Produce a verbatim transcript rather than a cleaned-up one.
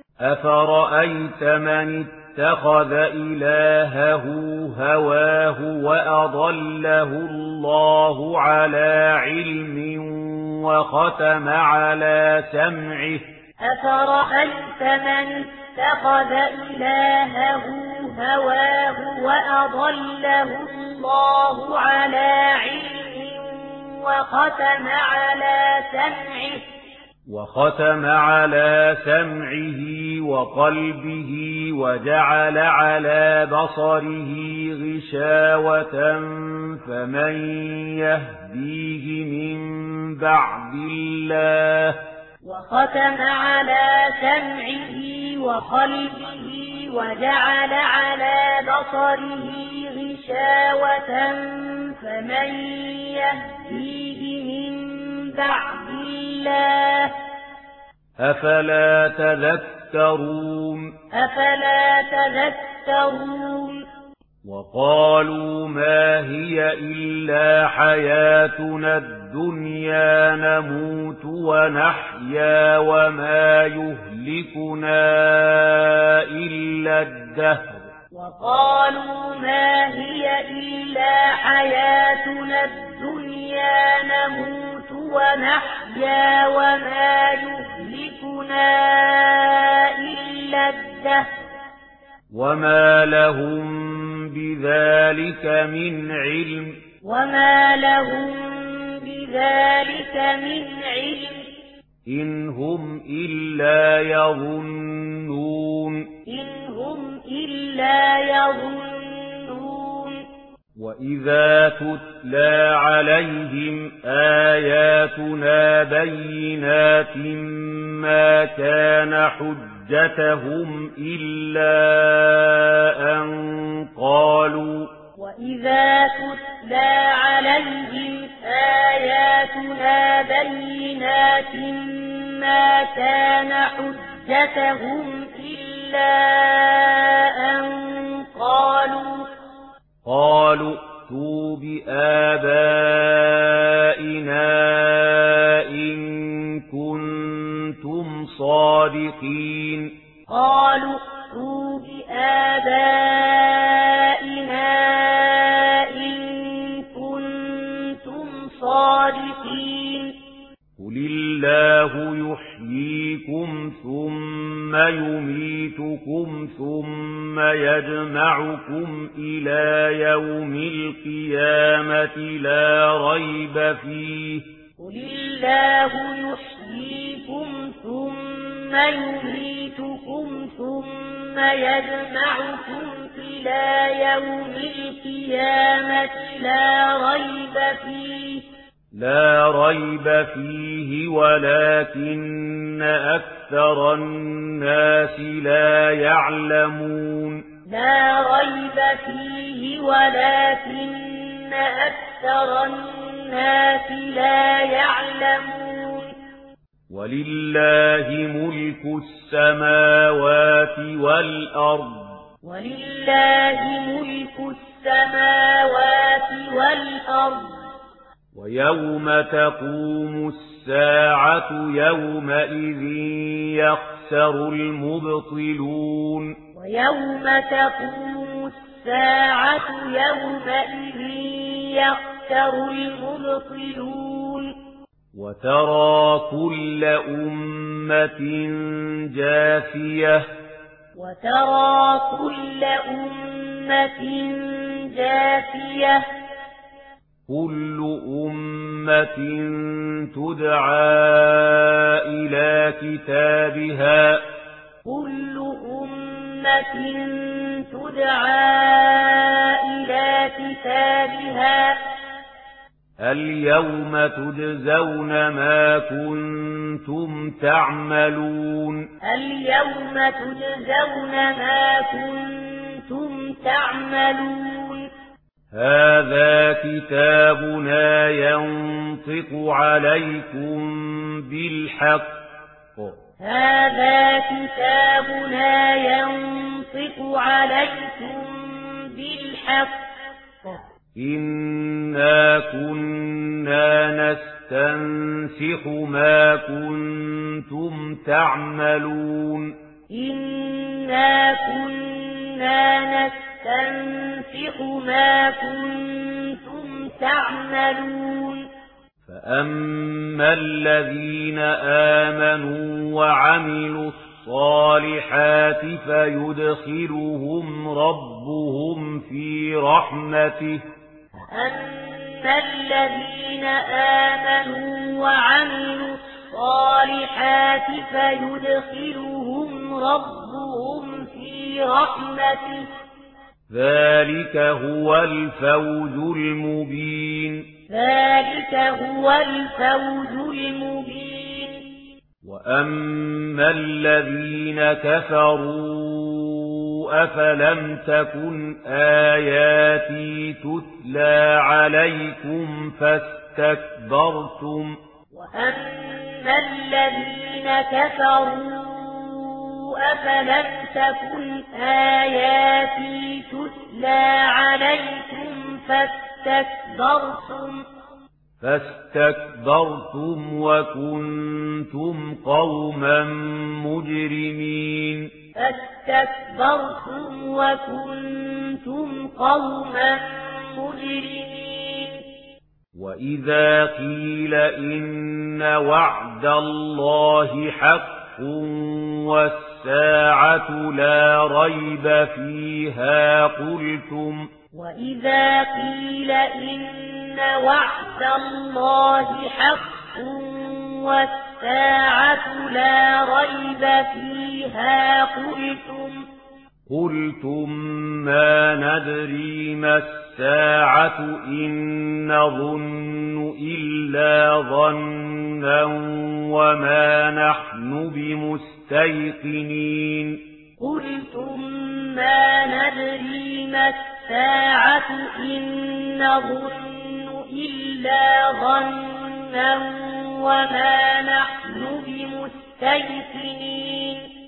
أفرأيت من اتخذ إلهه هواه وأضله الله على علم وختم على سمعه أفرأيت من اتخذ إلهه هواه وأضله الله على علم وختم على سمعه وختم على سمعه وقلبه وجعل على بصره غشاوة فمن يهديه من بعد الله وختم على سمعه وقلبه وجعل على بصره غشاوة فمن يهديه من بعد الله أفلا تذكرون أفلا تذكرون وقالوا ما هي إلا حياتنا الدنيا نموت ونحيا وما يهلكنا إلا الدهر وقالوا ما هي إلا حياتنا الدنيا نموت ونحيا وما يهلكنا إلا الدهر وما لهم بذلك من علم وما لهم بذلك من علم إن هم إلا يظنون إن هم إلا يظنون وإذا تتلى عليهم آياتنا بينات ما كان حجتهم إلا أن قالوا وإذا تتلى عليهم آياتنا بينات ما كان حجتهم إلا أن قالوا قالوا ائتوا بآبائنا إن كنتم صادقين قالوا ائتوا بآبائنا إن كنتم صادقين قل الله يحييكم ثم يميتكم ثم يجمعكم إلى يوم القيامة لا ريب فيه قل الله يحييكم ثم يميتكم ثم يجمعكم إلى يوم القيامة لا ريب فيه لا ريب فيه ولكن أكثر الناس لا يعلمون لا ريب فيه ولكن أكثر الناس لا يعلمون ولله ملك السماوات والأرض ولله ملك السماوات والأرض ويوم تقوم الساعة يومئذ يخسر المبطلون ويوم تقوم الساعة يومئذ يخسر المبطلون وترى كل أمة جاثية وترى كل أمة جاثية كل أمة تدعى إلى كتابها كل أمة تدعى إلى كتابها اليوم تجزون ما كنتم تعملون اليوم تجزون ما كنتم تعملون هذا كتابنا ينطق عليكم بالحق هذا كتابنا ينطق عليكم بالحق إنا كنا نستنسخ ما كنتم تعملون يستنسخوا ما كنتم تعملون فأما الذين آمنوا وعملوا الصالحات فيدخلهم ربهم في رحمته فأما الذين آمنوا وعملوا الصالحات فيدخلهم ربهم في رحمته ذلك هو الفوز المبين ذلك هو الفوز المبين وأما الذين كفروا أفلم تكن آياتي تتلى عليكم فاستكبرتم وأما الذين كفروا أفلم تكن آياتي تتلى عليكم فاستكبرتم فاستكبرتم وكنتم قوما مجرمين فاستكبرتم وكنتم قوما مجرمين وإذا قيل إن وعد الله حق والساعة لا ريب فيها قلتم وإذا قيل إن وعد الله حق والساعة لا ريب فيها قلتم قلتم ما ندري ما الساعة إن نظن إلا ظنا وما نحن بمستيقنين قلتم ما ندري ما الساعة إن نظن إلا ظنا وما نحن بمستيقنين